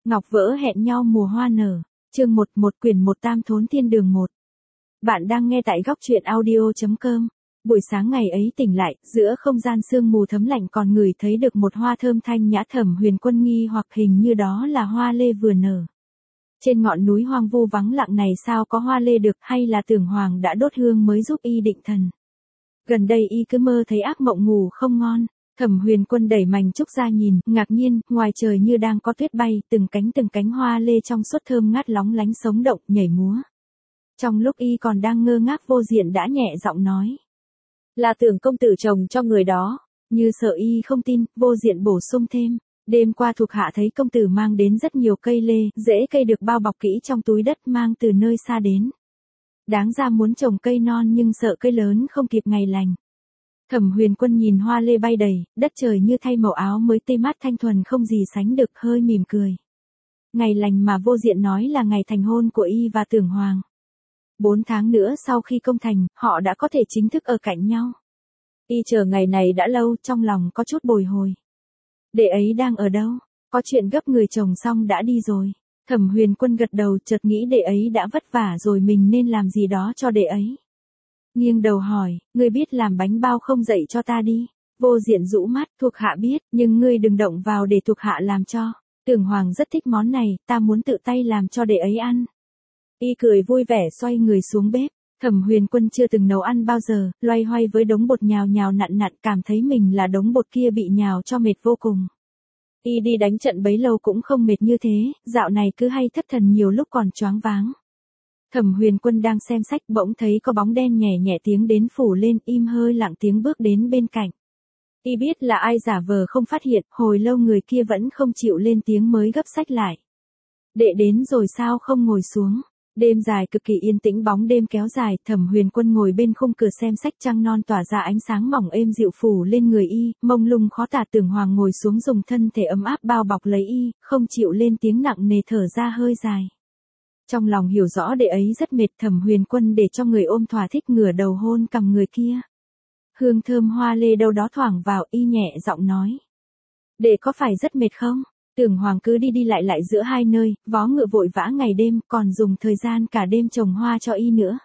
Ngọc vỡ hẹn nhau mùa hoa nở. Chương 11 quyển 1 Tam Thốn Thiên Đường 1. Bạn đang nghe tại góc truyện audio.com. Buổi sáng ngày ấy tỉnh lại, giữa không gian sương mù thấm lạnh còn ngửi thấy được một hoa thơm thanh nhã. Thẩm Huyền Quân nghi hoặc hình như đó là hoa lê vừa nở. Trên ngọn núi hoang vu vắng lặng này sao có hoa lê được, hay là Tưởng Hoàng đã đốt hương mới giúp y định thần. Gần đây y cứ mơ thấy ác mộng ngủ không ngon. Thẩm Huyền Quân đẩy mành trúc ra nhìn, ngạc nhiên, ngoài trời như đang có tuyết bay, từng cánh hoa lê trong suốt thơm ngát lóng lánh sống động, nhảy múa. Trong lúc y còn đang ngơ ngác, Vô Diện đã nhẹ giọng nói. Là Tưởng công tử trồng cho người đó. Như sợ y không tin, Vô Diện bổ sung thêm. Đêm qua thuộc hạ thấy công tử mang đến rất nhiều cây lê, rễ cây được bao bọc kỹ trong túi đất mang từ nơi xa đến. Đáng ra muốn trồng cây non nhưng sợ cây lớn không kịp ngày lành. Thẩm Huyền Quân nhìn hoa lê bay đầy, đất trời như thay màu áo mới tươi mát thanh thuần không gì sánh được, hơi mỉm cười. Ngày lành mà Vô Diện nói là ngày thành hôn của y và Tưởng Hoàng. 4 tháng nữa sau khi công thành, họ đã có thể chính thức ở cạnh nhau. Y chờ ngày này đã lâu, trong lòng có chút bồi hồi. Đệ ấy đang ở đâu? Có chuyện gấp, người chồng xong đã đi rồi. Thẩm Huyền Quân gật đầu, chợt nghĩ đệ ấy đã vất vả rồi, mình nên làm gì đó cho đệ ấy. Nghiêng đầu hỏi, ngươi biết làm bánh bao không, dạy cho ta đi. Vô Diện rũ mắt, thuộc hạ biết, nhưng ngươi đừng động vào để thuộc hạ làm cho. Tưởng Hoàng rất thích món này, ta muốn tự tay làm cho đệ ấy ăn. Y cười vui vẻ xoay người xuống bếp. Thẩm Huyền Quân chưa từng nấu ăn bao giờ, loay hoay với đống bột nhào nặn, cảm thấy mình là đống bột kia bị nhào cho mệt vô cùng. Y đi đánh trận bấy lâu cũng không mệt như thế, dạo này cứ hay thất thần, nhiều lúc còn choáng váng. Thẩm Huyền Quân đang xem sách bỗng thấy có bóng đen nhẹ tiếng đến phủ lên, im hơi lặng tiếng bước đến bên cạnh. Y biết là ai, giả vờ không phát hiện, hồi lâu người kia vẫn không chịu lên tiếng mới gấp sách lại. Đệ đến rồi sao không ngồi xuống? Đêm dài cực kỳ yên tĩnh, bóng đêm kéo dài, Thẩm Huyền Quân ngồi bên khung cửa xem sách, trăng non tỏa ra ánh sáng mỏng êm dịu phủ lên người y, mông lung khó tả. Tưởng Hoàng ngồi xuống dùng thân thể ấm áp bao bọc lấy y, không chịu lên tiếng, nặng nề thở ra hơi dài. Trong lòng hiểu rõ đệ ấy rất mệt, Thẩm Huyền Quân để cho người ôm thỏa thích, ngửa đầu hôn cằm người kia. Hương thơm hoa lê đâu đó thoảng vào, y nhẹ giọng nói. Đệ có phải rất mệt không? Tưởng Hoàng cứ đi lại giữa hai nơi, vó ngựa vội vã ngày đêm, còn dùng thời gian cả đêm trồng hoa cho y nữa.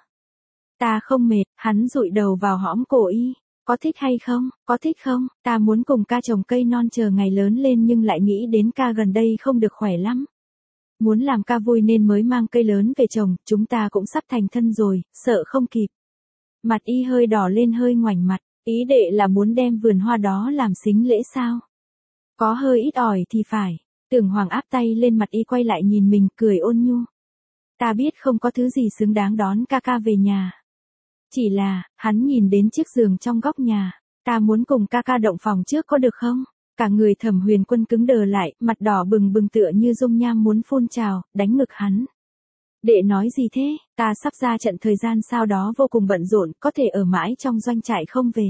Ta không mệt, hắn dụi đầu vào hõm cổ y. Có thích hay không? Có thích không? Ta muốn cùng ca trồng cây non chờ ngày lớn lên, nhưng lại nghĩ đến ca gần đây không được khỏe lắm. Muốn làm ca vui nên mới mang cây lớn về trồng, chúng ta cũng sắp thành thân rồi, sợ không kịp. Mặt y hơi đỏ lên, hơi ngoảnh mặt, ý đệ là muốn đem vườn hoa đó làm sính lễ sao? Có hơi ít ỏi thì phải. Tưởng Hoàng áp tay lên mặt y, quay lại nhìn mình, cười ôn nhu. Ta biết không có thứ gì xứng đáng đón ca ca về nhà. Chỉ là, hắn nhìn đến chiếc giường trong góc nhà. Ta muốn cùng ca ca động phòng trước, có được không? Cả người Thẩm Huyền Quân cứng đờ lại, mặt đỏ bừng tựa như dung nham muốn phun trào, đánh ngực hắn. Đệ nói gì thế? Ta sắp ra trận, thời gian sau đó vô cùng bận rộn, có thể ở mãi trong doanh trại không về.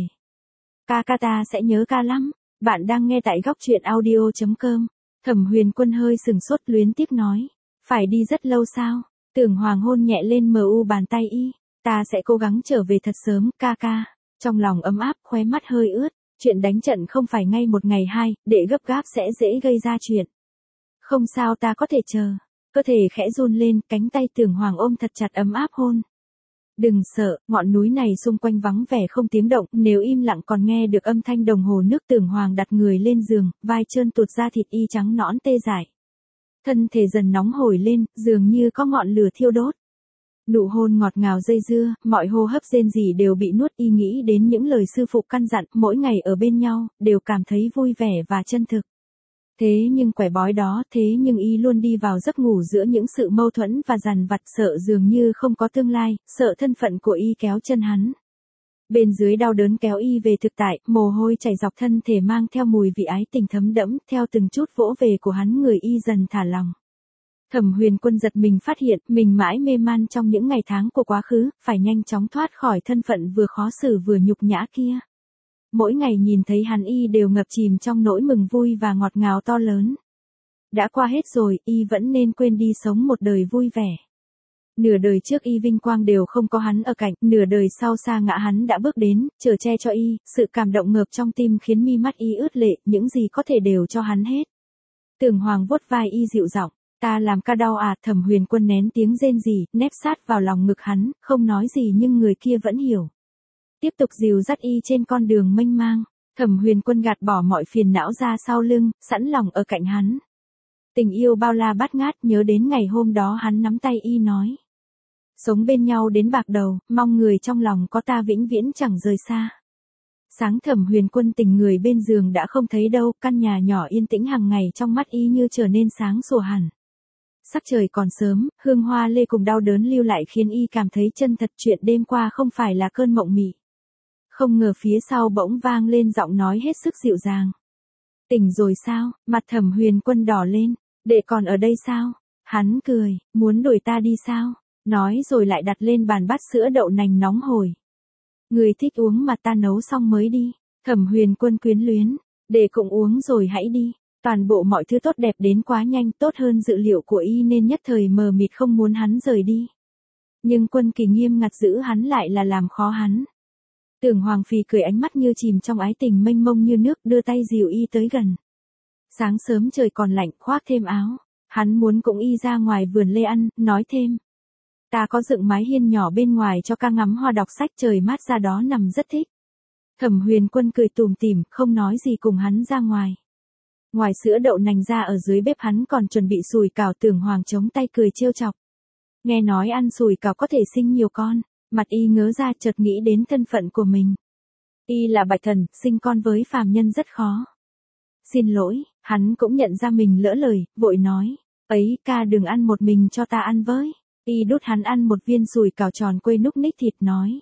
Ca ca ta sẽ nhớ ca lắm. Bạn đang nghe tại góc truyện audio.com. Thẩm Huyền Quân hơi sừng sốt, luyến tiếc nói. Phải đi rất lâu sao? Tưởng Hoàng hôn nhẹ lên bàn tay y. Ta sẽ cố gắng trở về thật sớm, ca ca. Trong lòng ấm áp, khóe mắt hơi ướt. Chuyện đánh trận không phải ngay một ngày hai, đệ gấp gáp sẽ dễ gây ra chuyện. Không sao, ta có thể chờ. Cơ thể khẽ run lên, cánh tay Tưởng Hoàng ôm thật chặt, ấm áp hôn. Đừng sợ, ngọn núi này xung quanh vắng vẻ không tiếng động, nếu im lặng còn nghe được âm thanh đồng hồ nước. Tưởng Hoàng đặt người lên giường, vai trơn tuột ra, thịt y trắng nõn tê dại. Thân thể dần nóng hổi lên, dường như có ngọn lửa thiêu đốt. Nụ hôn ngọt ngào dây dưa, mọi hô hấp rên rỉ đều bị nuốt. Y nghĩ đến những lời sư phụ căn dặn, mỗi ngày ở bên nhau, đều cảm thấy vui vẻ và chân thực. Thế nhưng quẻ bói đó, y luôn đi vào giấc ngủ giữa những sự mâu thuẫn và dằn vặt, sợ dường như không có tương lai, sợ thân phận của y kéo chân hắn. Bên dưới đau đớn kéo y về thực tại, mồ hôi chảy dọc thân thể mang theo mùi vị ái tình thấm đẫm, theo từng chút vỗ về của hắn, người y dần thả lòng. Thẩm Huyền Quân giật mình phát hiện, mình mãi mê man trong những ngày tháng của quá khứ, phải nhanh chóng thoát khỏi thân phận vừa khó xử vừa nhục nhã kia. Mỗi ngày nhìn thấy hắn, y đều ngập chìm trong nỗi mừng vui và ngọt ngào to lớn. Đã qua hết rồi, y vẫn nên quên đi, sống một đời vui vẻ. Nửa đời trước y vinh quang đều không có hắn ở cạnh, nửa đời sau sa ngã hắn đã bước đến, chở che cho y, sự cảm động ngợp trong tim khiến mi mắt y ướt lệ, những gì có thể đều cho hắn hết. Tưởng Hoàng vuốt vai y dịu giọng, Ta làm ca đau à? Thẩm Huyền Quân nén tiếng rên rỉ, nép sát vào lòng ngực hắn, không nói gì nhưng người kia vẫn hiểu. Tiếp tục dìu dắt y trên con đường mênh mang. Thẩm Huyền Quân gạt bỏ mọi phiền não ra sau lưng, sẵn lòng ở cạnh hắn. Tình yêu bao la bát ngát, nhớ đến ngày hôm đó hắn nắm tay y nói. Sống bên nhau đến bạc đầu, mong người trong lòng có ta vĩnh viễn chẳng rời xa. Sáng Thẩm Huyền Quân tỉnh người bên giường đã không thấy đâu, căn nhà nhỏ yên tĩnh hàng ngày trong mắt y như trở nên sáng sủa hẳn. Sắc trời còn sớm, hương hoa lê cùng đau đớn lưu lại khiến y cảm thấy chân thật, chuyện đêm qua không phải là cơn mộng mị. Không ngờ phía sau bỗng vang lên giọng nói hết sức dịu dàng. Tỉnh rồi sao? Mặt Thẩm Huyền Quân đỏ lên. Đệ còn ở đây sao? Hắn cười, muốn đuổi ta đi sao? Nói rồi lại đặt lên bàn bát sữa đậu nành nóng hổi. Người thích uống mà ta nấu xong mới đi. Thẩm Huyền Quân quyến luyến. Đệ cũng uống rồi hãy đi. Toàn bộ mọi thứ tốt đẹp đến quá nhanh, tốt hơn dự liệu của y nên nhất thời mờ mịt không muốn hắn rời đi. Nhưng Quân Kỳ nghiêm ngặt giữ hắn lại là làm khó hắn. Tưởng Hoàng Phi cười, ánh mắt như chìm trong ái tình mênh mông như nước, đưa tay dìu y tới gần. Sáng sớm trời còn lạnh, khoác thêm áo. Hắn muốn cùng y ra ngoài vườn lê ăn, nói thêm. Ta có dựng mái hiên nhỏ bên ngoài cho ca ngắm hoa đọc sách, trời mát ra đó nằm rất thích. Thẩm Huyền Quân cười tủm tỉm, không nói gì cùng hắn ra ngoài. Ngoài sữa đậu nành ra ở dưới bếp hắn còn chuẩn bị sùi cảo. Tưởng Hoàng chống tay cười trêu chọc. Nghe nói ăn sùi cảo có thể sinh nhiều con. Mặt y ngớ ra, chợt nghĩ đến thân phận của mình. Y là bạch thần, sinh con với phàm nhân rất khó. Xin lỗi, hắn cũng nhận ra mình lỡ lời, vội nói. Ấy, ca đừng ăn một mình, cho ta ăn với. Y đút hắn ăn một viên sùi cảo tròn quây núc ních thịt nói.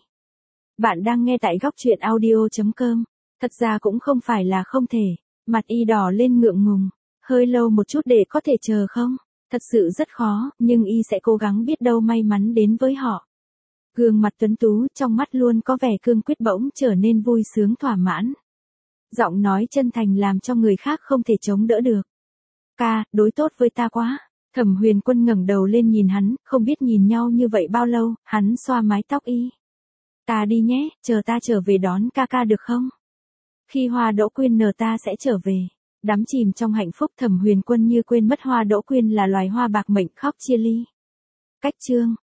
Bạn đang nghe tại góc truyện audio.com. Thật ra cũng không phải là không thể. Mặt y đỏ lên ngượng ngùng. Hơi lâu một chút để có thể chờ không? Thật sự rất khó, nhưng y sẽ cố gắng, biết đâu may mắn đến với họ. Gương mặt tuấn tú, trong mắt luôn có vẻ cương quyết bỗng trở nên vui sướng thỏa mãn. Giọng nói chân thành làm cho người khác không thể chống đỡ được. Ca, đối tốt với ta quá. Thẩm Huyền Quân ngẩng đầu lên nhìn hắn, không biết nhìn nhau như vậy bao lâu, hắn xoa mái tóc y. Ta đi nhé, chờ ta trở về đón ca ca được không? Khi hoa đỗ quyên nở ta sẽ trở về. Đắm chìm trong hạnh phúc, Thẩm Huyền Quân như quên mất hoa đỗ quyên là loài hoa bạc mệnh, khóc chia ly. Cách chương.